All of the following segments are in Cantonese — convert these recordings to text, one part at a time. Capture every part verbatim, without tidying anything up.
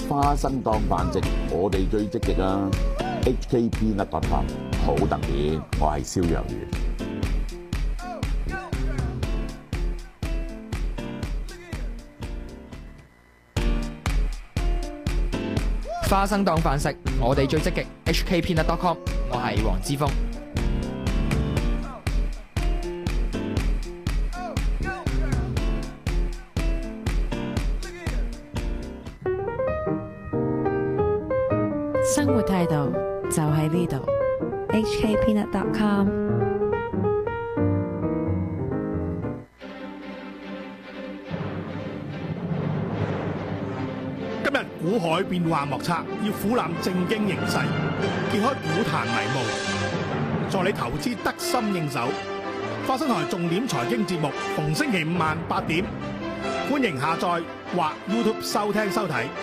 花生當飯食，我哋最積極啊 ！H K P Nut dot com 好特別，我係蕭若元。 花生當飯食，我哋最積極。H K P Nut dot com， 我係黃之鋒。 生活態度就喺呢度 ，H K P Nut dot com。 今日股海變幻莫測，要俯瞰正經形勢，揭開股壇迷霧，助你投資得心應手。花生台重點財經節目，逢星期五晚八點，歡迎下載或 YouTube 收聽收睇。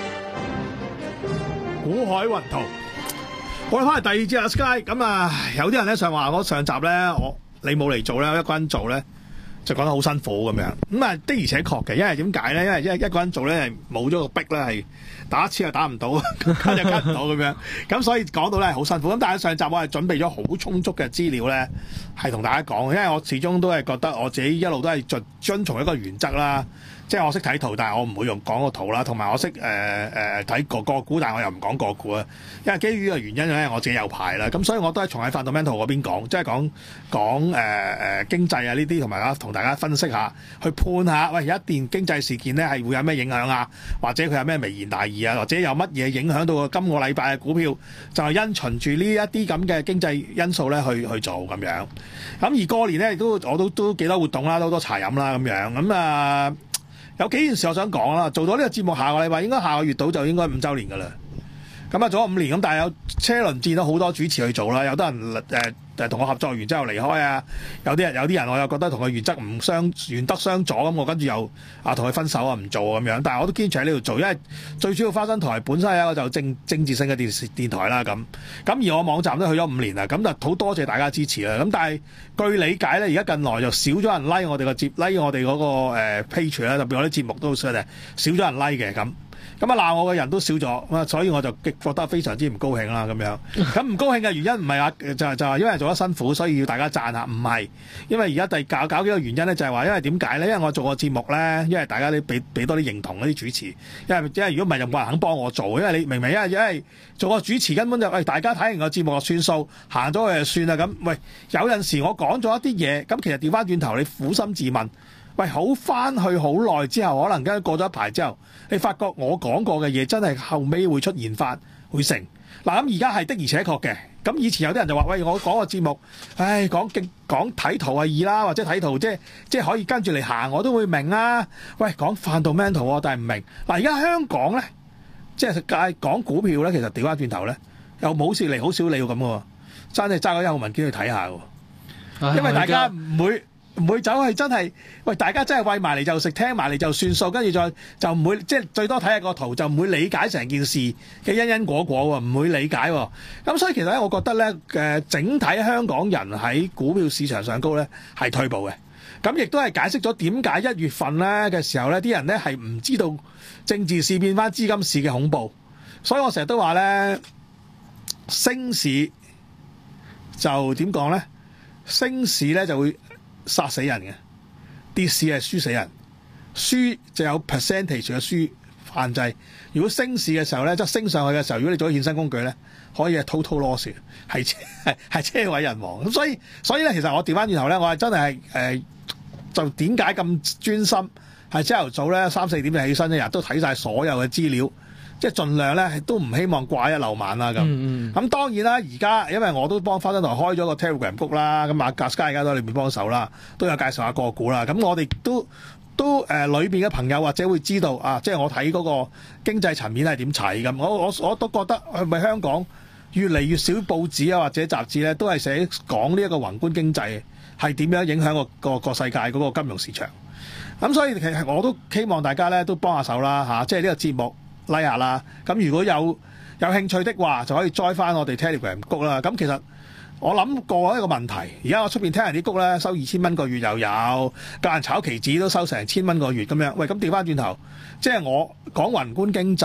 股海雲圖，我哋翻嚟第二節啊 Sky， 咁啊有啲人咧上話我上集咧我你冇嚟做咧，我一個人做咧就講得好辛苦咁樣，咁啊的而且確嘅，因為點解咧？因為一一個人做咧係冇咗個逼咧，係打一次又打唔到，跟又跟唔到咁樣，咁所以講到咧係好辛苦。咁但係上集我係準備咗好充足嘅資料咧，係同大家講，因為我始終都係覺得我自己一路都係遵遵從一個原則啦。即係我識睇圖，但係我唔會用講個圖啦。同埋我識誒誒睇個個股，但係我又唔講個股啊。因為基於呢個原因咧，我自己有牌啦。咁所以我都係從喺 fundamental 嗰邊講，即係講講誒誒經濟啊呢啲，同埋啊同大家分析下，去判下喂有一件經濟事件咧係會有咩影響啊，或者佢有咩微言大義啊，或者有乜嘢影響到今個禮拜嘅股票，就係因循住呢一啲咁嘅經濟因素咧去去做咁樣。咁而過年咧亦都我都都幾多活動啦，都好多茶飲啦咁樣。咁啊〜有幾件事我想講啦，做到呢個節目下個禮拜應該下個月度就應該五週年噶啦。咁啊做咗五年咁，但係有車輪戰都好多主持去做啦，有得人誒誒同我合作完之後離開啊，有啲人有啲人我又覺得同佢原則唔相原則相左咁，我跟住又啊同佢分手啊唔做咁樣，但係我都堅持喺呢度做，因為最主要花生台本身係一個就政政治性嘅電視電台啦咁，咁而我網站都去咗五年啦，咁就好多謝大家支持啦。咁但係據理解咧，而家近來就少咗人 like 我哋個節 like 我哋嗰個誒 page 啦，特別我啲節目都少咗人 like 嘅咁。咁啊鬧我嘅人都少咗，咁所以我就覺得非常之唔高興啦咁樣。咁唔高興嘅原因唔係話就係就係因為做得辛苦，所以要大家讚下，唔係。因為而家第搞搞幾個原因咧，就係話因為點解咧？因為我做個節目咧，因為大家都俾俾多啲認同嗰啲主持，因為因為如果唔係就冇人肯幫我做，因為你明唔明？因為因為做個主持根本就喂大家睇完個節目就算數，行咗去就算啦咁。喂，有陣時我講咗一啲嘢，咁其實調翻轉頭你苦心自問。喂，好翻去好耐之後，可能跟住過咗一排之後，你發覺我講過嘅嘢真係後尾會出現翻，會成嗱咁而家係的而且確嘅。咁以前有啲人就話：喂，我講個節目，唉，講勁講睇圖係易啦，或者睇圖即係即係可以跟住嚟行，我都會明啊。喂，講 fundamental 喎，但係唔明嗱。而家香港咧，即係界講股票咧，其實調翻轉頭咧，又冇事嚟好少理咁喎，真係揸個一號文件去睇下喎，因為大家唔會。唔會走係真係，喂！大家真係餵埋嚟就食，聽埋嚟就算數，跟住再就唔會即係最多睇下個圖，就唔會理解成件事嘅因因果果喎，唔會理解喎。咁所以其實咧，我覺得咧，誒整體香港人喺股票市場上高咧係退步嘅。咁亦都係解釋咗點解一月份咧嘅時候咧，啲人咧係唔知道政治市變翻資金市嘅恐怖。所以我成日都話咧，升市就點講咧？升市咧就會殺死人嘅，跌市係輸死人，輸就有 percentage 嘅輸限制。如果升市嘅時候咧，即係升上去嘅時候，如果你做衍生工具咧，可以係 total loss，係係係車毀人亡。咁所以所以咧，其實我調翻轉頭咧，我係真係係誒，就點解咁專心？係朝頭早咧三四點就起身，一日都睇晒所有嘅資料。即係盡量咧，都唔希望掛一漏萬啦咁。咁、嗯嗯、當然啦，而家因為我都幫花生台開咗個 Telegram group 啦，咁阿 Sky 而家都喺裏面幫手啦，都有介紹下個股啦。咁我哋都都誒裏邊嘅朋友或者會知道啊，即係我睇嗰個經濟層面係點睇咁。我我我都覺得係咪香港越嚟越少報紙啊或者雜誌咧，都係寫講呢一個宏觀經濟係點樣影響個個個世界嗰個金融市場。咁所以其實我都希望大家咧都幫下手啦嚇，即係呢個節目。拉下啦，咁如果有有興趣的話，就可以 join 翻我哋 Telegram 谷啦。咁其實我諗過一個問題，而家我出邊聽人啲谷咧收二千蚊個月又有，教人炒期指都收成千蚊個月咁樣。喂，咁調翻轉頭，即係我講宏觀經濟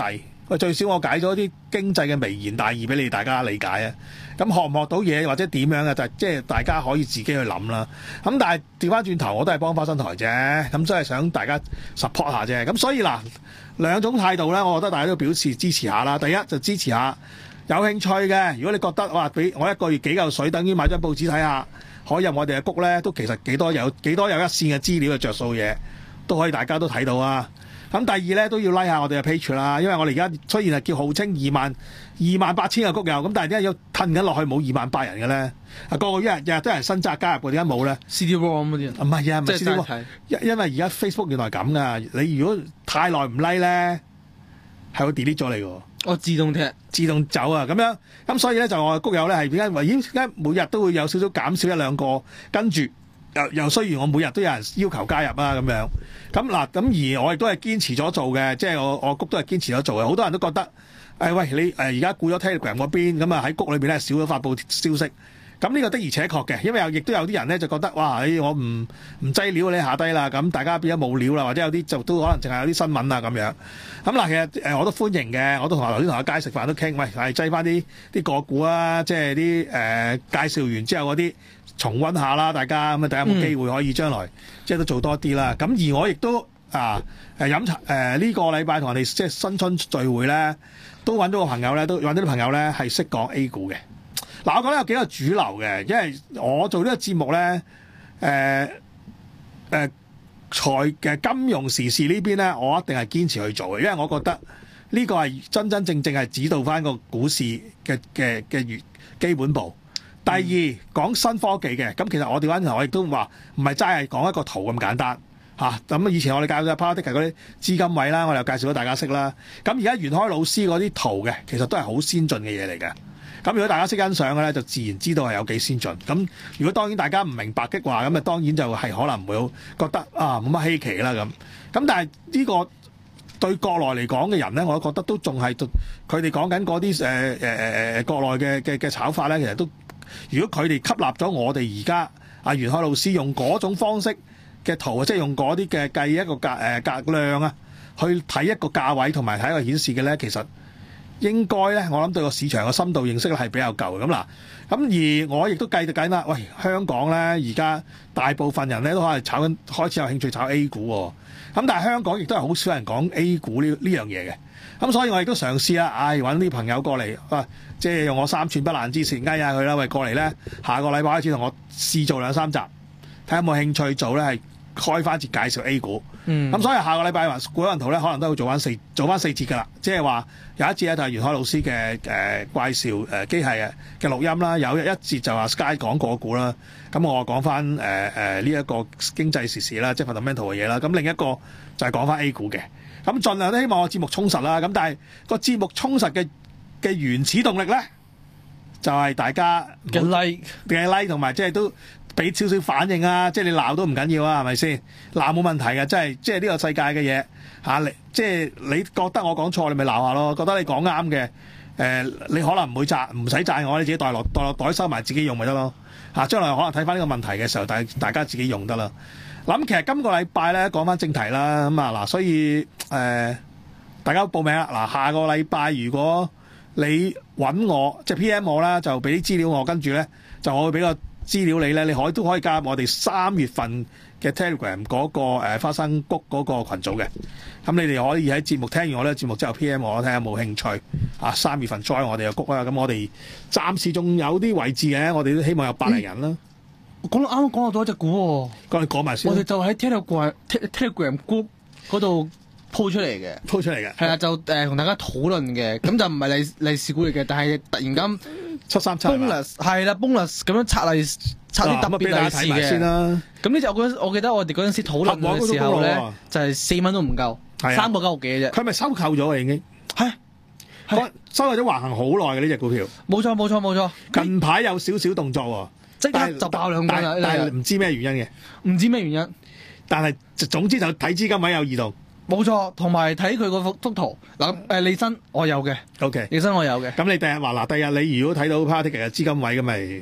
喂，最少我解咗啲經濟嘅微言大義俾你大家理解啊。咁學唔學到嘢或者點樣嘅，就即係大家可以自己去諗啦。咁但係調翻轉頭，我都係幫花生台啫。咁真係想大家 support 下啫。咁所以嗱，兩種態度咧，我覺得大家都表示支持下啦。第一就支持下，有興趣嘅。如果你覺得哇，俾我一個月幾嚿水，等於買張報紙睇下，可以入我哋嘅谷咧，都其實幾多有幾多有一線嘅資料嘅着數嘢，都可以大家都睇到啊。咁第二咧都要拉下我哋嘅 page 啦，因為我哋而家雖然係叫號稱二萬二萬八千個谷友，咁但係點解要褪緊落去冇二萬八人嘅咧？啊個個一日日日都有人新扎加入嘅，點解冇咧 ？C D Room 嗰啲唔係啊，唔係 C D Room， 睇， 因因為而家 Facebook 原來咁噶，你如果太耐唔 like 咧，係會 delete 咗你嘅。 我自動踢， 自動走啊，咁樣咁所以咧就我嘅谷友咧係點解話咦點解每日都會有少少減少一兩個，跟住又又雖然我每日都有人要求加入啊咁樣，咁嗱咁而我亦都係堅持咗做嘅，即係我我谷都係堅持咗做嘅。好多人都覺得誒、哎、喂你誒而家顧咗 Telegram 嗰邊，咁啊喺谷裏邊咧少咗發布消息。咁呢個的而且確嘅，因為又亦都有啲人咧就覺得哇，我唔唔擠料你下低啦，咁大家變咗冇料啦，或者有啲就都可能淨係有啲新聞啊咁樣。咁嗱，其實誒我都歡迎嘅，我都同頭先同阿佳食飯都傾，喂係擠翻啲啲個股啊，即係啲誒介紹完之後嗰啲重溫下啦，大家咁啊，大家有冇機會可以將來、嗯、即係都做多啲啦。咁而我亦都啊誒飲茶誒呢個禮拜同人哋即係新春聚會咧，都揾到個朋友咧，都揾到啲朋友咧係識講 A 股嘅。嗱，我覺得有幾個主流嘅，因為我做呢個節目咧，誒、呃、誒、呃、財嘅金融時事呢邊咧，我一定係堅持去做嘅，因為我覺得呢個係真真正正係指導翻個股市嘅嘅嘅基本步。第二、嗯、講新科技嘅，咁其實我調翻頭我亦都話唔係齋係講一個圖咁簡單嚇。咁、啊、以前我哋介紹 Power Ticker 嗰啲資金位啦，我哋又介紹咗大家識啦。咁而家袁開老師嗰啲圖嘅，其實都係好先進嘅嘢嚟嘅。咁如果大家識欣賞嘅咧，就自然知道係有幾先進。咁如果當然大家唔明白的話，咁啊當然就係可能會覺得啊冇乜稀奇啦咁。咁但係呢個對國內嚟講嘅人咧，我覺得都仲係佢哋講緊嗰啲誒誒誒誒國內嘅嘅嘅炒法咧，其實都如果佢哋吸納咗我哋而家阿袁開老師用嗰種方式嘅圖，即係用嗰啲嘅計一個價誒格量啊，去睇一個價位同埋睇一個顯示嘅咧，其實。應該咧，我諗對個市場嘅深度認識咧係比較夠咁嗱。咁而我亦都計到計啦，喂，香港咧而家大部分人咧都可能炒緊，開始有興趣炒 A 股喎、哦。咁但係香港亦都係好少人講 A 股呢呢樣嘢嘅。咁所以我亦都嘗試啦，唉揾啲朋友過嚟，啊，即係用我三寸不爛之舌嗌下佢啦，喂，過嚟咧，下個禮拜開始同我試做兩三集，睇下有冇興趣做咧，係開翻節介紹 A 股。咁、嗯、所以下個禮拜話股人圖咧，可能都會做翻四做翻四節㗎啦。即係話有一節咧就係袁開老師嘅誒介紹誒機械嘅嘅錄音啦，有一節就話 Sky 講個股啦。咁我講翻誒誒呢一個經濟時事啦，即係 fundamental 嘅嘢啦。咁另一個就係講翻 A 股嘅。咁盡量都希望我節目充實啦。咁但係個節目充實嘅嘅原始動力咧，就係、是、大家嘅 like 嘅 like 同埋即係都。俾少少反應啊！即係你鬧都唔緊要啊，係咪先？鬧冇問題嘅，即係即係呢個世界嘅嘢嚇。你即係你覺得我講錯，你咪鬧下咯。覺得你講啱嘅，誒、呃、你可能唔會讚，唔使讚我，你自己袋落袋落袋收埋自己用咪得咯嚇。將來可能睇翻呢個問題嘅時候，大大家自己用得啦。咁其實今個禮拜咧講翻正題啦，咁啊嗱，所以誒、呃、大家報名啦嗱。下個禮拜如果你揾我即係 P M 我啦，就俾啲資料我，跟住咧就我會俾個資料你咧，你可以都可以加入我哋三月份嘅 Telegram 嗰、嗰個、呃、花生谷嗰個群組嘅。咁你哋可以喺節目聽完我呢個節目之後 P M 我睇下有冇興趣啊。三月份 join 我哋嘅谷啦。咁我哋暫時仲有啲位置嘅，我哋都希望有百零人啦。 講到啱啱講到一隻股喎， 講你講埋先。 我哋就喺 Telegram Telegram group 嗰度鋪出嚟嘅， 鋪出嚟嘅。 係啊，就誒同、呃、大家討論嘅。咁就唔係利利是股嚟嘅，但係突然間。 七三七 bonus 係啦 bonus 咁樣拆利拆啲特別利是嘅先啦。咁呢隻我嗰我記得我哋嗰陣時討論嘅時候咧，就係四蚊都唔夠，三個九毫幾嘅啫。佢係咪收購咗啊？已經係係收購咗橫行好耐嘅呢隻股票。冇錯冇錯冇錯。 近排有少少動作喎，即刻就爆兩棍啦。 但係唔知咩原因嘅， 唔知咩原因。 但係總之就睇資金位有異動。 冇錯，同埋睇佢個幅幅圖嗱，誒利申我有嘅 ，OK， 利申我有嘅。 咁你第日話嗱，第日你如果睇到 Power Ticker 嘅資金位咁咪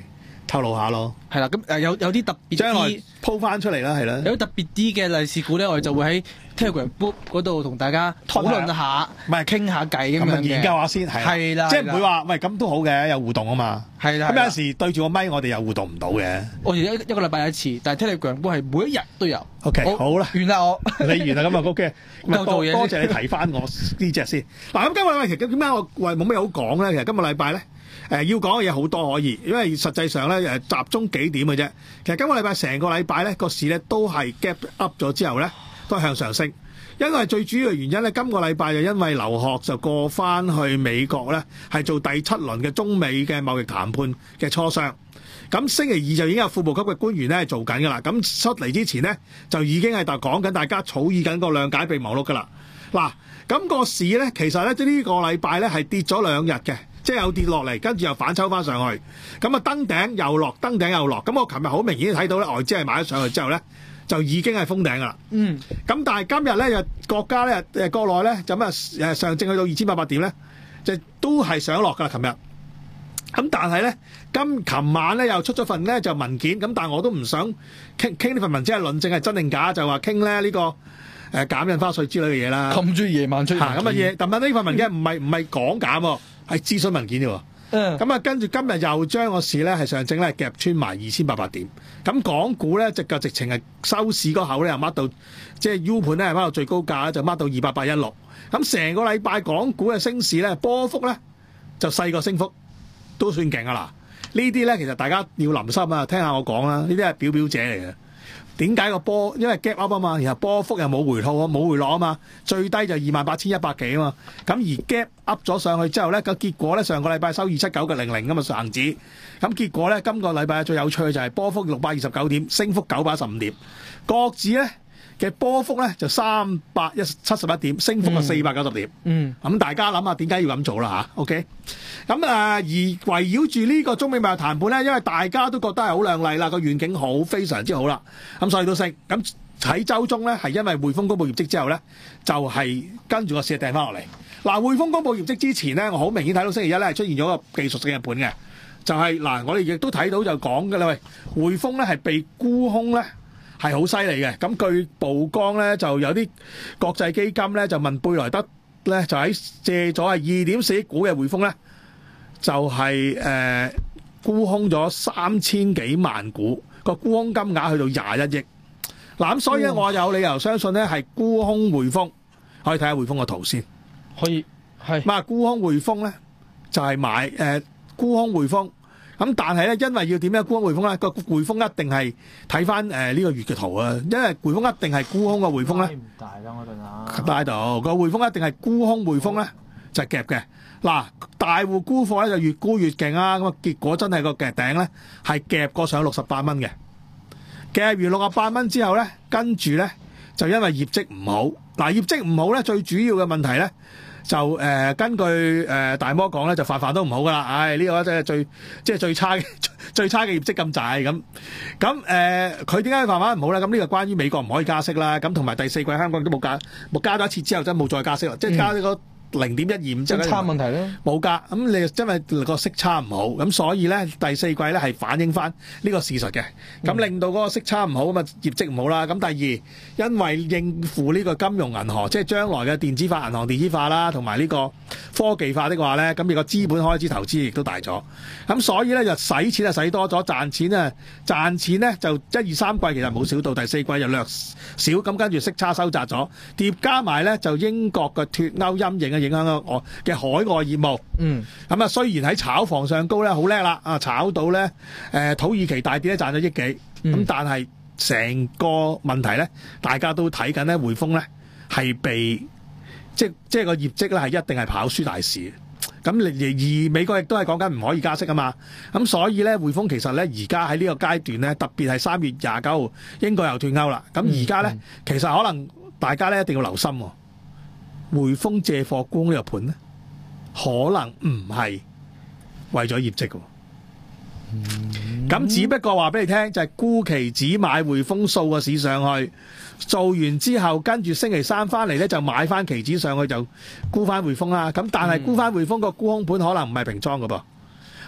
透露下咯。 係啦，咁誒有有啲特別將來啲， 鋪翻出嚟啦，係啦。 有啲特別啲嘅利是股咧，我哋就會喺 Telegram group 嗰度同大家討論下， 唔係傾下偈咁樣嘅咁啊研究下先，係係啦， 即係唔會話喂咁都好嘅，有互動啊嘛。 係啦， 咁有陣時對住個咪，我哋又互動唔到嘅。 我哋一一個禮拜一次，但係 Telegram group 係每一日都有。 OK，好啦， 完啦我， 你完啦咁啊 OK，咁啊又做嘢多多謝你提翻我呢只先。嗱咁今個禮拜其實點解我喂冇咩好講咧？其實今個禮拜咧。誒、呃、要講嘅嘢好多可以，因為實際上咧誒集中幾點嘅啫。其實今個禮拜成個禮拜咧個市咧都係 gap up 咗之後咧都係向上升，因為最主要嘅原因咧今個禮拜就因為劉鶴就過翻去美國咧係做第七輪嘅中美嘅貿易談判嘅磋商。咁星期二就已經有副部級嘅官員咧係做緊㗎啦。咁出嚟之前咧就已經係度講緊大家草擬緊個諒解備忘錄㗎啦。嗱，咁、個市咧其實咧即係呢個禮拜咧係跌咗兩日嘅。即係有跌落嚟，跟住又反抽翻上去，咁啊登頂又落，登頂又落。咁我琴日好明顯睇到咧，外資係買咗上去之後咧，就已經係封頂㗎啦。嗯。咁但係今日咧，就國家咧，誒國內咧，就咁啊誒上證去到二千八百點咧，就都係上落㗎啦。琴日。咁但係咧，今琴晚咧又出咗份咧就文件，咁但係我都唔想傾傾呢份文件係論證係真定假，就話傾咧呢個誒減印花稅之類嘅嘢啦。 咁中意夜晚出嚇咁啊嘢，但係呢份文件唔係唔係講減喎。係諮詢文件啫喎，咁啊跟住今日又將個市咧係上證咧夾穿埋二千八百點，咁港股咧直個直情係收市嗰口咧又掹到，即係 U 盤咧係掹到最高價就掹到二八八一六，咁成個禮拜港股嘅升市咧波幅咧就細過升幅，都算勁啊啦！呢啲咧其實大家要留心啊，聽下我講啦，呢啲係表表者嚟嘅。點解個波？因為 gap up 啊嘛，然後波幅又冇回吐啊，冇回落啊嘛，最低就二萬八千一百幾啊嘛。咁而 gap up 咗上去之後咧，個結果咧上個禮拜收二七九嘅零零咁啊恒指。咁結果咧今個禮拜最有趣嘅就係波幅六百二十九點，升幅九百一十五點。國指咧嘅波幅咧就三百一七十一點，升幅係四百九十點。嗯。咁大家諗下點解要咁做啦嚇 ？OK。咁啊，而圍繞住呢個中美貿易談判咧，因為大家都覺得係好亮麗啦，個願景好非常之好啦，咁所以都升。咁喺週中咧，係因為匯豐公佈業績之後咧，就係、是、跟住個市掟翻落嚟。嗱，匯豐公佈業績之前咧，我好明顯睇到星期一咧係出現咗個技術性嘅盤嘅，就係、是、嗱，我哋亦都睇到就講嘅啦，喂，匯豐咧係被沽空咧係好犀利嘅。咁據曝光咧，就有啲國際基金咧就問貝萊德咧，就喺借咗係二點四億股嘅匯豐咧。就係、是、誒、呃、沽空咗三千幾萬股，個沽空金額去到廿一億。嗱咁所以咧，我有理由相信咧係沽空匯豐。可以睇下匯豐個圖先。 可以係。咁啊， 沽空匯豐咧就係、是、買誒、呃、沽空匯豐。咁但係咧，因為要點樣沽空匯豐咧？個匯豐一定係睇翻誒呢個月嘅圖啊，因為匯豐一定係沽空個匯豐咧。唔大啦，我陣間。大到個匯豐一定係沽空匯豐咧，就係、是、夾嘅。嗱，大戶沽貨咧就越沽越勁啊！咁啊，結果真係個夾頂咧係夾過上六十八蚊嘅，夾完六十八蚊之後咧，跟住咧就因為業績唔好，嗱業績唔好咧，最主要嘅問題咧就誒、呃、根據誒、呃、大摩講咧就飯飯都唔好噶啦，唉、哎、呢、這個真係最即係最差嘅最差嘅業績咁滯咁，咁誒佢點解飯飯唔好咧？咁呢個關於美國唔可以加息啦，咁同埋第四季香港都冇加冇加咗一次之後真係冇再加息啦，即係加呢個。零點一二五，即係差問題咧， 冇㗎。咁你因為個息差唔好，咁所以咧第四季咧係反映翻呢個事實嘅，咁、嗯、令到嗰個息差唔好，咁啊業績唔好啦。咁第二，因為應付呢個金融銀河，即係將來嘅電子化銀行電子化啦，同埋呢個科技化的話咧，咁你個資本開支投資亦都大咗。咁所以咧就使錢啊使多咗，賺錢啊賺錢咧就一二三季其實冇少到，第四季就略少。咁跟住息差收窄咗，疊加埋咧就英國嘅脱歐陰影啊。影響我嘅海外業務，嗯，咁啊雖然喺炒房上高咧好叻啦，啊炒到咧誒、呃、土耳其大跌咧賺咗億幾，咁、嗯、但係成個問題咧，大家都睇緊咧匯豐咧係被即即係個業績咧係一定係跑輸大市，咁而美國亦都係講緊唔可以加息啊嘛，咁所以咧匯豐其實咧而家喺呢個階段咧，特別係三月廿九號英國又脱歐啦，咁而家咧其實可能大家咧一定要留心喎。匯豐借貨沽呢個盤咧，可能唔係為咗業績嘅，咁、嗯、只不過話俾你聽，就係、是、沽期指買匯豐掃個市上去，做完之後跟住星期三翻嚟咧就買翻期指上去就沽翻匯豐啦。咁但係沽翻匯豐個沽空盤可能唔係平倉嘅噃，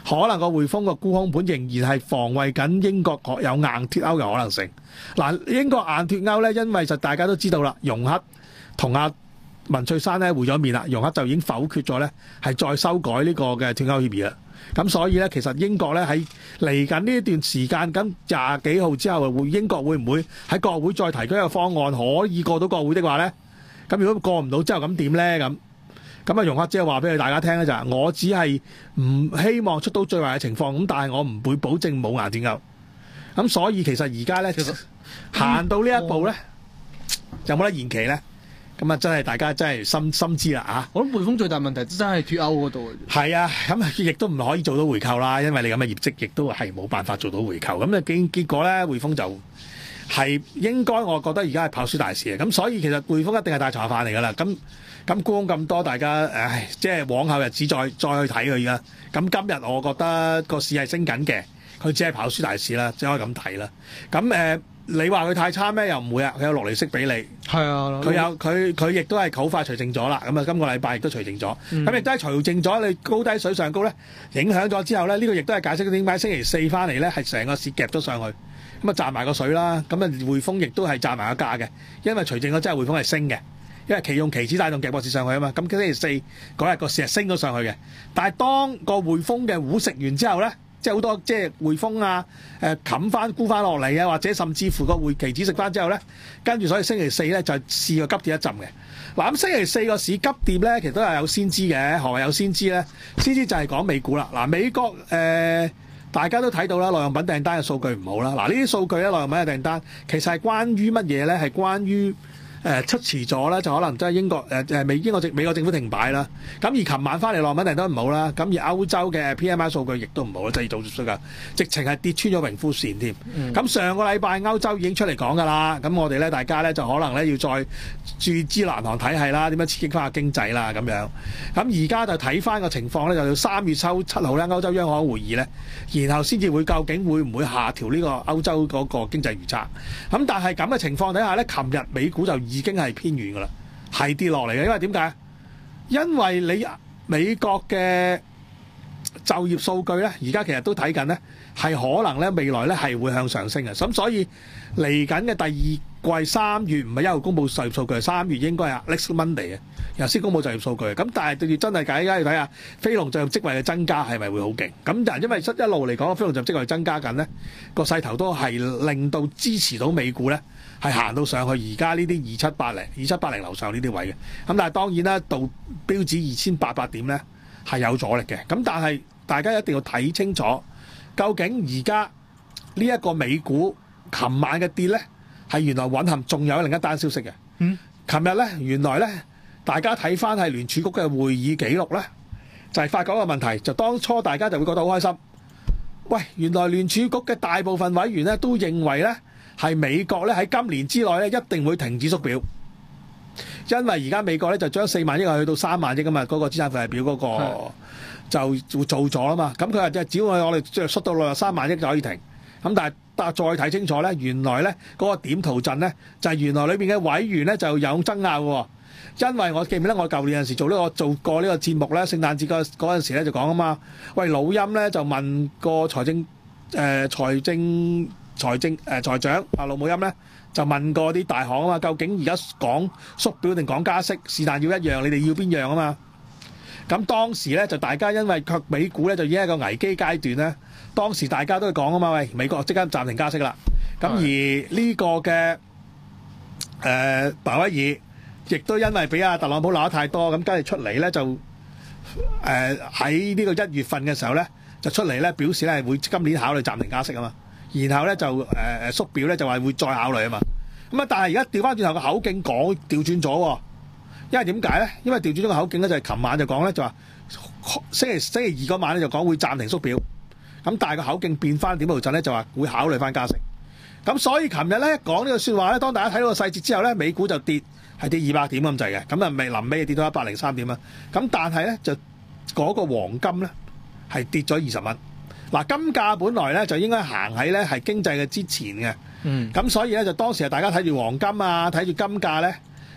可能個匯豐個沽空盤仍然係防衛緊英國有硬脫歐嘅可能性。嗱，英國硬脫歐咧，因為就大家都知道啦，容克同阿文翠珊咧會咗面啦，容克就已經否決咗咧，係再修改呢個嘅脫歐協議啦。咁所以咧，其實英國咧喺嚟緊呢一段時間，咁廿幾號之後，會英國會唔會喺國會再提出一個方案，可以過到國會的話咧？咁如果過唔到之後，咁點咧？咁咁啊，容克即係話俾佢大家聽咧，就係我只係唔希望出到最壞嘅情況，咁但係我唔會保證冇硬脫歐。咁所以其實而家咧，其實行到呢一步咧，有冇得延期咧？咁啊，真係大家真係心心知啦啊！ 我諗匯豐最大問題真係脫歐嗰度。 係啊，咁亦都唔可以做到回購啦，因為你咁嘅業績亦都係冇辦法做到回購。咁啊，結結果咧，匯豐就係應該，我覺得而家係跑輸大市嘅。咁所以其實匯豐一定係大茶飯嚟㗎啦。咁咁沽空咁多，大家唉，即係往後日子再再去睇佢啦。咁今日我覺得個市係升緊嘅，佢只係跑輸大市啦，只可以咁睇啦。咁誒。呃你話佢太差咩？又唔會啊！佢有落利息俾你， 係啊， 佢有佢佢亦都係好快除淨咗啦。咁啊，今個禮拜亦都除淨咗，咁亦都係除淨咗。你高低水上高咧，影響咗之後咧，呢、呢個亦都係解釋點解星期四翻嚟咧係成個市夾咗上去，咁啊賺埋個水啦。咁啊匯豐亦都係賺埋個價嘅，因為除淨咗之後匯豐係升嘅，因為期用期指帶動夾個市上去啊嘛。咁星期四嗰日個市係升咗上去嘅，但係當個匯豐嘅糊食完之後咧。即係好多即係匯豐啊，誒冚翻沽翻落嚟啊，或者甚至乎個匯期指食翻之後咧，跟住所以星期四咧就試過急跌一陣嘅。嗱咁星期四個市急跌咧，其實都係有先知嘅。何謂有先知咧？先知就係講美股啦。嗱，美國誒、呃、大家都睇到啦，耐用品訂單嘅數據唔好啦。嗱，呢啲數據咧，耐用品嘅訂單其實係關於乜嘢咧？係關於誒、呃、出遲咗咧，就可能即係英國誒誒美英國政美國政府停擺啦。咁而琴晚翻嚟落品定都唔好啦。咁而歐洲嘅 P M I 數據亦都唔好啦，製造業數據直情係跌穿咗榮枯線添。咁、嗯、上個禮拜歐洲已經出嚟講㗎啦。咁我哋咧大家咧就可能咧要再注資銀行體系啦，點樣刺激翻下經濟啦咁樣。咁而家就睇翻個情況咧，就要三月抽七號咧歐洲央行會議咧，然後先至會究竟會唔會下調呢個歐洲嗰個經濟預測。咁但係咁嘅情況底下咧，琴日美股就已經係偏軟噶啦，係跌落嚟嘅。因為點解？因為你美國嘅就業數據咧，而家其實都睇緊咧，係可能咧未來咧係會向上升嘅。咁所以嚟緊嘅第二季三月唔係一號公佈就業數據，三月應該係 next Monday 嘅，又先公佈就業數據。咁但係對住真係計，而家要睇下非農就業職位嘅增加係咪會好勁？咁但係因為一路嚟講，非農就業職位增加緊咧，個勢頭都係令到支持到美股咧。係行到上去而家呢啲二七八零、二七八零樓上呢啲位嘅，咁但係當然啦，到標指二千八百點咧係有阻力嘅。咁但係大家一定要睇清楚，究竟而家呢一個美股琴晚嘅跌咧，係原來蘊含仲有另一單消息嘅。嗯，琴日咧原來咧，大家睇翻係聯儲局嘅會議記錄咧，就係發覺一個問題，就當初大家就會覺得好開心。喂，原來聯儲局嘅大部分委員咧都認為咧。係美國咧喺今年之內咧一定會停止縮表，因為而家美國咧就將四萬億去到三萬億啊嘛，嗰個資產負債表嗰個就做咗啦嘛。咁佢話即係只要我哋即係縮到落三萬億就可以停。咁但係但係再睇清楚咧，原來咧嗰個點圖陣咧就係原來裏邊嘅委員咧就有爭拗喎。因為我記唔記得我舊年有陣時做呢個做過呢個節目咧，聖誕節嗰嗰陣時咧就講啊嘛，喂老陰咧就問個財政誒財政。財政誒、呃、財長啊，盧武鑫咧就問過啲大行啊嘛，究竟而家講縮表定講加息，是但要一樣，你哋要邊樣啊嘛？咁當時咧就大家因為卻美股咧就已經係一個危機階段咧，當時大家都講啊嘛，喂美國即刻暫停加息啦。咁而呢個嘅誒鮑威爾亦都因為俾阿特朗普鬧得太多，咁跟住出嚟咧就誒喺呢個一月份嘅時候咧就出嚟咧表示咧係會今年考慮暫停加息啊嘛。然後咧就誒誒縮表咧就話會再考慮啊嘛，咁啊但係而家調翻轉頭個口徑講調轉咗喎，因為點解咧？因為調轉咗個口徑咧就係琴晚就講咧就話星期星期二嗰晚咧就講會暫停縮表，咁但係個口徑變翻點度陣咧就話會考慮翻加息，咁所以琴日咧講呢個説話咧，當大家睇到個細節之後咧，美股就跌係跌二百點咁滯嘅，咁啊未臨尾跌到一百零三點啊，咁但係咧就嗰個黃金咧係跌咗二十蚊。嗱，金價本來咧就應該行喺咧係經濟嘅之前嘅，咁、嗯、所以咧就當時係大家睇住黃金啊，睇住金價咧，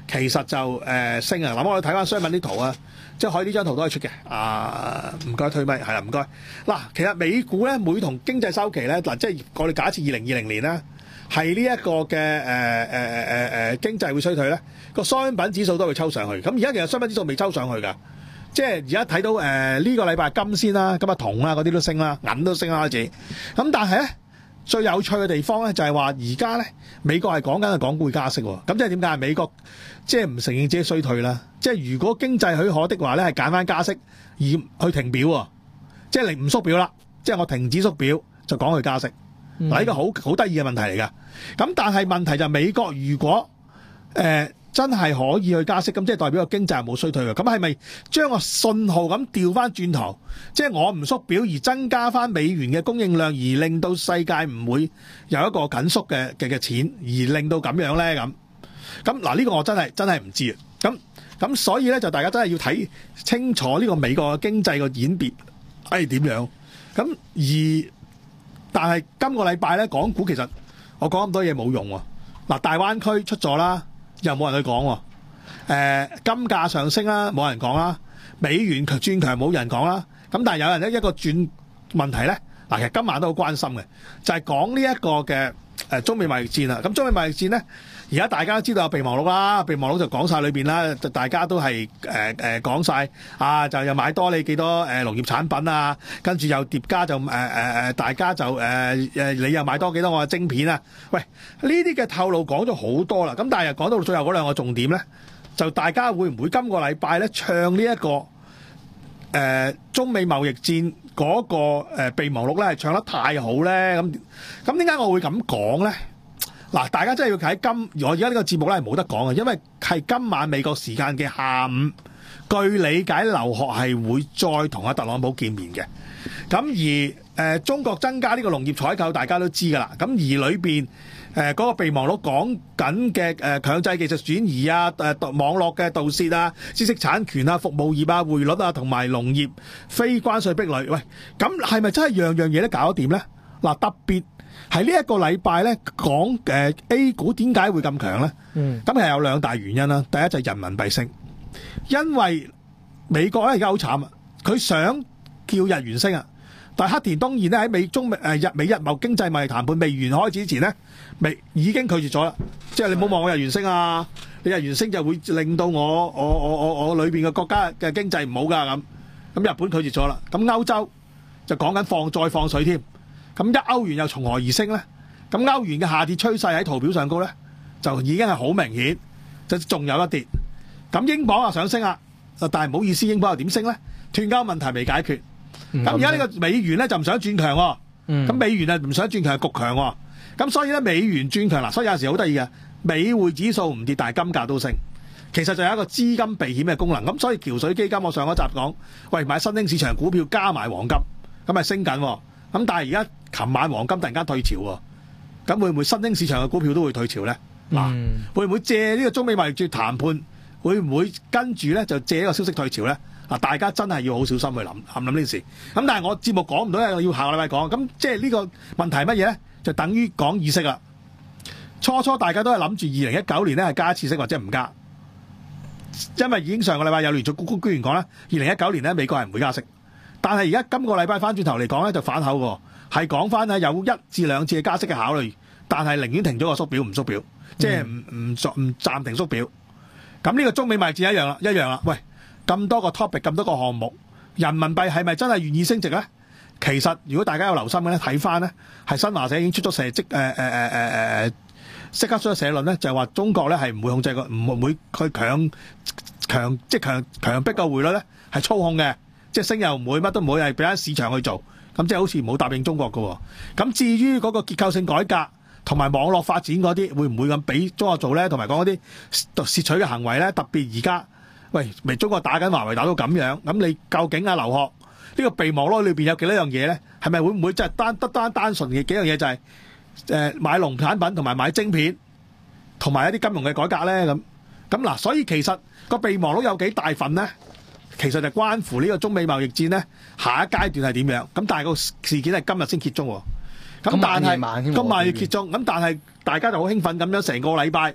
其實就誒、呃、升啊！嗱，我哋睇翻商品啲圖啊，即係可以呢張圖都可以出嘅。啊，唔該推咪，係啦，唔該。嗱，其實美股咧每同經濟周期咧，嗱，即係我哋假設二零二零年啦，係呢一個嘅誒誒誒誒經濟會衰退咧，個商品指數都會抽上去。咁而家其實商品指數未抽上去㗎，即係而家睇到誒呢、呃這個禮拜金先啦，咁啊銅啦嗰啲都升啦，銀都升啦開始。咁但係咧。最有趣嘅地方咧，就係話而家咧美國係講緊係港股會加息喎，咁即係點解？美國即係唔承認自己衰退啦，即係如果經濟許可的話咧，係揀翻加息而去停表喎，即係你唔縮表啦，即係我停止縮表就講佢加息。嗱、嗯，呢個好好得意嘅問題嚟㗎。咁但係問題就係美國如果誒、呃、真係可以去加息，咁即係代表個經濟係冇衰退嘅。咁係咪將個信號咁調翻轉頭？即係我唔縮表而增加翻美元嘅供應量，而令到世界唔會有一個緊縮嘅嘅嘅錢，而令到咁樣咧咁。咁嗱呢個我真係真係唔知啊。咁咁所以咧就大家真係要睇清楚呢個美國嘅經濟個演變係點樣。咁而但係今個禮拜咧，港股其實我講咁多嘢冇用喎。嗱，大灣區出咗啦，又冇人去講喎。誒、呃，金價上升啦，冇人講啦。美元轉強冇人講啦。咁但係有人咧一個轉問題咧，嗱其實今晚都好關心嘅，就係講呢一個嘅誒中美貿易戰啦。咁中美貿易戰咧，而家大家都知道有備忘錄啦，備忘錄就講晒裏邊啦，大家都係誒誒講晒啊，就又買多你幾多誒農業產品啊，跟住又疊加就誒誒誒，大家就誒誒、呃、你又買多幾多我嘅晶片啊？喂，呢啲嘅透露講咗好多啦，咁但係又講到最後嗰兩個重點咧，就大家會唔會今個禮拜咧唱呢、這、一個？誒、呃、中美貿易戰嗰、那個誒、呃、備忘錄咧係唱得太好咧，咁咁點解我會咁講咧？嗱，大家真係要睇今我而家呢個節目咧係冇得講嘅，因為係今晚美國時間嘅下午，據理解劉鶴係會再同阿特朗普見面嘅。咁而誒、呃、中國增加呢個農業採購，大家都知㗎啦。咁而裏邊誒嗰個備忘錄講緊嘅誒強制技術轉移啊、誒、呃、網絡嘅盜竊啊、知識產權啊、服務業啊、匯率啊同埋農業非關稅壁壘，喂，咁係咪真係樣樣嘢都搞得掂咧？嗱，特別係呢一個禮拜咧講誒 A 股點解會咁強咧？嗯，咁係有兩大原因啦。第一就係人民幣升，因為美國咧而家好慘啊，佢想叫日元升啊。但係黑田東彥咧喺美中美誒日美日貿經濟貿易談判未完開始之前咧，未已經拒絕咗啦。即係你唔好望我日元升啊，你日元升就會令到我我我我我裏邊嘅國家嘅經濟唔好㗎咁。咁日本拒絕咗啦。咁歐洲就講緊放再放水添。咁一歐元又從何而升咧？咁歐元嘅下跌趨勢喺圖表上高咧，就已經係好明顯，就仲有一跌。咁英鎊又想升啊，但係唔好意思，英鎊又點升咧？脫歐問題未解決。咁而家呢個美元咧就唔想轉強喎，咁、嗯、美元啊唔想轉強係焗強喎，咁所以咧美元轉強啦，所以有陣時好得意嘅，美匯指數唔跌，但係金價都升，其實就有一個資金避險嘅功能。咁所以橋水基金我上一集講，喂買新興市場股票加埋黃金，咁係升緊，咁但係而家琴晚黃金突然間退潮喎，咁會唔會新興市場嘅股票都會退潮咧？嗱、嗯，會唔會借呢個中美貿易戰談判，會唔會跟住咧就借呢個消息退潮咧？嗱，大家真係要好小心去諗諗諗呢件事。咁但係我節目講唔到，因為要下個禮拜講。咁即係呢個問題係乜嘢咧？就等於講議息啦。初初大家都係諗住二零一九年咧係加一次息或者唔加，因為已經上個禮拜有聯儲局官員講啦，二零一九年咧美國係唔會加息。但係而家今個禮拜翻轉頭嚟講咧就反口喎，係講翻咧有一至兩次嘅加息嘅考慮，但係寧願停咗個縮表唔縮表，即係唔唔唔暫停縮表。咁呢個中美貿易戰一樣啦，一樣啦。喂！咁多個 topic， 咁多個項目，人民幣係咪真係願意升值咧？其實如果大家有留心嘅咧，睇翻咧，係新華社已經出咗社即誒誒誒誒誒，即刻出咗社論咧，就係話中國咧係唔會控制個，唔會去強強即係強強逼個匯率咧係操控嘅，即係升又唔會，乜都唔會，係俾翻市場去做。咁即係好似唔好答應中國㗎。咁至於嗰個結構性改革同埋網絡發展嗰啲，會唔會咁俾中國做咧？同埋講嗰啲竊取嘅行為咧，特別而家。喂，咪中國打緊華為打到咁樣，咁你究竟啊劉鶴呢、這個備忘錄裏邊有幾多樣嘢咧？係咪會唔會即係單得單單純嘅幾樣嘢就係、是、誒、呃、買農產品同埋買晶片，同埋一啲金融嘅改革咧？咁咁嗱，所以其實個備忘錄有幾大份咧？其實就關乎呢個中美貿易戰咧下一階段係點樣？咁但係個事件係今日先揭盅喎。咁但係今晚要揭盅，咁但係大家就好興奮咁樣成個禮拜。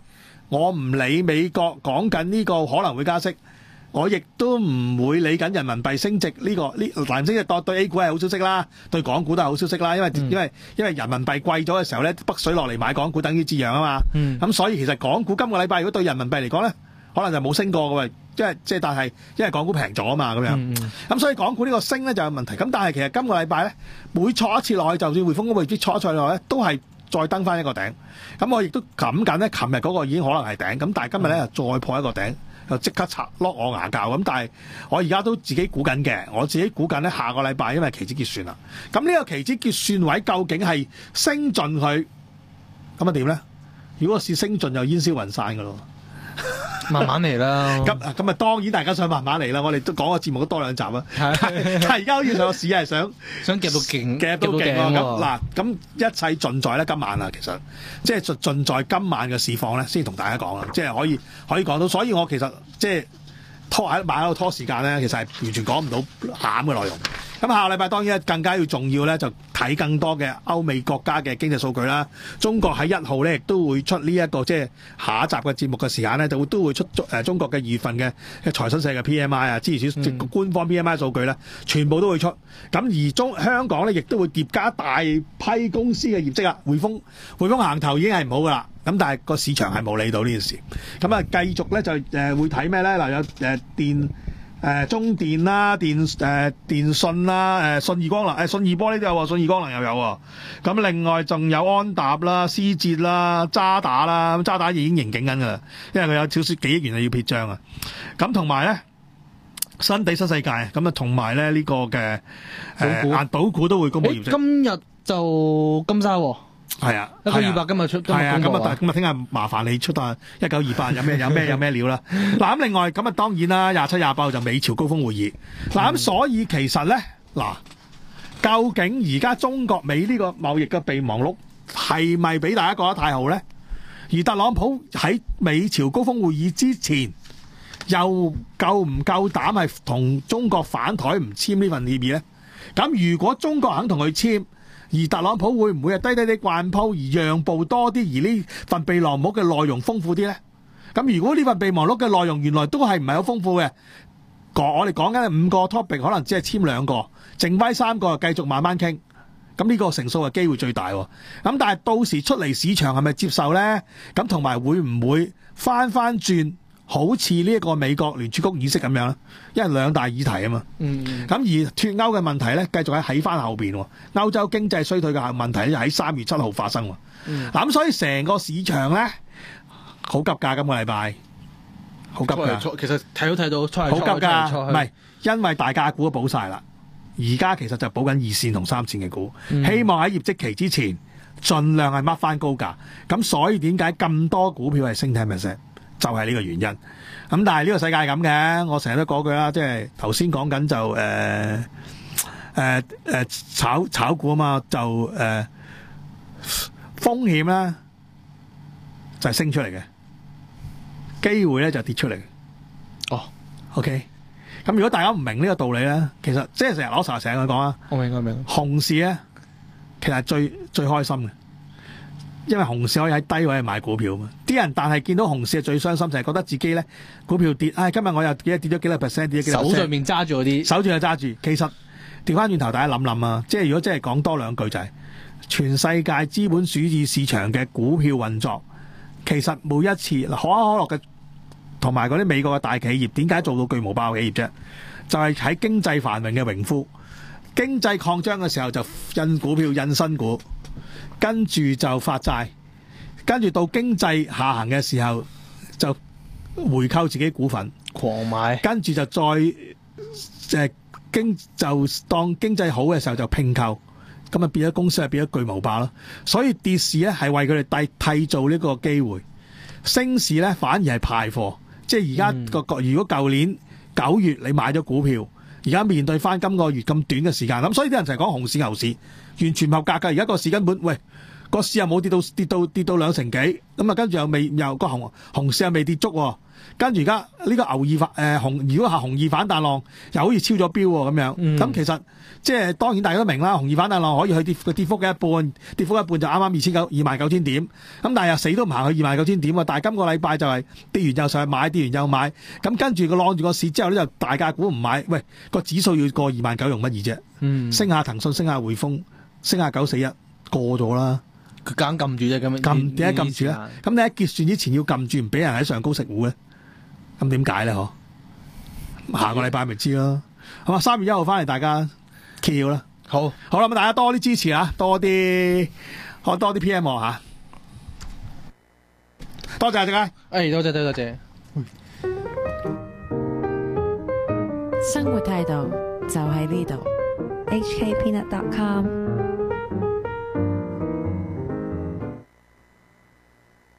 我唔理美國講緊呢個可能會加息，我亦都唔會理緊人民幣升值呢、這個呢難升嘅對 A 股係好消息啦，對港股都係好消息啦，因為、嗯、因為因為人民幣貴咗嘅時候咧，北水落嚟買港股等於折讓啊嘛。咁、嗯、所以其實港股今個禮拜如果對人民幣嚟講咧，可能就冇升過嘅，因為即係但係因為港股平咗啊嘛咁樣。咁、嗯、所以港股呢個升咧就有問題。咁但係其實今個禮拜咧，每挫一次落去，就算匯豐嗰個業績挫一次落去咧，都係再登翻一個頂。咁我亦都諗緊咧，琴日嗰個已經可能係頂，咁但係今日咧又再破一個頂，又即刻拆落我牙教。咁但係我而家都自己估緊嘅，我自己估緊咧下個禮拜因為期指結算啦。咁呢個期指結算位究竟係升盡佢，咁啊點咧？如果是升盡就煙消雲散噶咯。 慢慢嚟啦。 咁咁啊，當然大家想慢慢嚟啦。我哋都講個節目都多兩集啊。但係而家好似上個市係想想夾到勁， 夾到勁喎。咁嗱，咁一切盡在咧今晚啊。其實即係盡盡在今晚嘅市況咧，先同大家講啊。即係可以可以講到，所以我其實即係拖喺晚喺度拖時間咧，其實係完全講唔到餡嘅內容。咁下個禮拜當然更加要重要咧，就睇更多嘅歐美國家嘅經濟數據啦。中國喺一號咧，亦都會出呢、這、一個即係下一集嘅節目嘅時間咧，就會都會出誒、呃、中國嘅二月份嘅嘅財新社嘅 P M I 啊，諸如此類官方 P M I 數據咧，全部都會出。咁而中香港咧，亦都會疊加大批公司嘅業績啊。匯豐匯豐行頭已經係唔好噶啦，咁但係個市場係冇理到呢件事。咁啊，繼續咧就誒、呃、會睇咩咧？嗱，有誒、呃、電。誒、呃、中電啦、電誒、呃、電信啦、誒、呃、信義光能、誒、呃、信義玻璃都有喎，信義光能又有喎。咁另外仲有安踏啦、思捷啦、渣打啦，咁渣打已經盈警緊㗎啦，因為佢有少少幾億元係要撇帳啊。咁同埋咧，新地新世界，咁啊同埋咧呢、這個嘅誒啊賭股都會公布業績。 今日就金沙喎。 係啊， 一九二八今日出， 係啊，咁啊，咁啊，聽日麻煩你出啊一九二八有咩有咩有咩料啦。嗱咁另外咁啊，當然啦，廿七廿八號就美朝高峰會議。嗱咁、嗯、所以其實咧，嗱，究竟而家中國美呢個貿易嘅備忘錄係咪俾大家覺得太好咧？而特朗普喺美朝高峰會議之前，又夠唔夠膽係同中國反台唔簽呢份協議咧？咁如果中國肯同佢簽，而特朗普會唔會係低低啲慣鋪而讓步多啲，而呢份備忘錄嘅內容豐富啲呢？咁如果呢份備忘錄嘅內容原來都係唔係好豐富嘅，我哋講緊係五個 topic， 可能只係簽兩個，剩翻三個繼續慢慢傾。咁呢個成數嘅機會最大喎。咁但係到時出嚟市場係咪接受呢？咁同埋會唔會翻翻轉？好似呢一個美國聯儲局議息咁樣啦，因為兩大議題啊嘛。嗯。咁而脫歐嘅問題咧，繼續喺喺翻後邊喎。歐洲經濟衰退嘅問題咧，喺三月七號發生喎。嗯。嗱咁所以成個市場咧，好急㗎，今個禮拜好急㗎。 其實睇都睇到， 好急㗎。唔係，因為大價股都補晒啦，而家其實就補緊二線同三線嘅股，嗯、希望喺業績期之前，盡量係掹翻高價。咁所以點解咁多股票係升十 percent？就係呢個原因，咁但係呢個世界係咁嘅，我成日都講句啦，即係頭先講緊就誒誒誒炒炒股啊嘛，就誒、呃、風險咧就係、是、升出嚟嘅，機會咧就跌出嚟。哦 ，OK，咁如果大家唔明呢個道理咧，其實即係成日攞成日成日講啊， 我明我明， 熊市咧其實係最最開心嘅。因為熊市可以喺低位買股票嘛，啲人但係見到熊市係最傷心，就係、是、覺得自己咧股票跌，唉、哎，今日我又跌跌咗幾多 percent， 跌咗幾多 percent， 手上面揸住嗰啲， 手住就揸住。其實調翻轉頭，大家諗諗啊，即係如果真係講多兩句就係、是，全世界資本主義市場嘅股票運作，其實每一次可口可樂嘅同埋嗰啲美國嘅大企業，點解做到巨無霸企業啫？就係、是、喺經濟繁榮嘅榮枯，經濟擴張嘅時候就印股票印新股。跟住就發債，跟住到經濟下行嘅時候就回購自己股份， 狂買， 跟住就再誒、呃、經就當經濟好嘅時候就併購，咁啊變咗公司係變咗巨無霸咯。所以跌市咧係為佢哋締締造呢個機會，升市咧反而係派貨。即係而家個個如果舊年九月你買咗股票，而家面對翻今個月咁短嘅時間，咁所以啲人就係講熊市牛市。完全唔合格㗎，而家個市根本喂個市又冇跌到跌到跌到兩成幾，咁啊跟住又未又個紅紅市又未跌足喎。跟住而家呢個牛二反誒紅，如果係紅二反彈浪，又好似超咗標喎咁樣。咁、嗯、其實即係當然大家都明啦，紅二反彈浪可以去跌個跌幅嘅一半，跌幅一半就啱啱二千九二萬九千點。咁但係又死都唔行去二萬九千點啊！但係今個禮拜就係跌完又上去買，跌完又買。咁跟住個浪住個市之後咧，就大價股唔買。喂，個指數要過二萬九容乜易啫？嗯，升下騰訊，升下匯豐，升下九四一，過咗啦。 佢夾硬撳住啫，咁撳點解撳住咧？咁你喺結算之前要撳住，唔俾人喺上高食糊咧？咁點解咧？嗬，下個禮拜咪知咯。好嘛，三月一號翻嚟，大家翹啦。好，好啦，咁大家多啲支持啊，多啲，可多啲 P M 吓。多謝大家。 誒，多謝多謝。 生活態度就喺呢度。H K Peanut dot com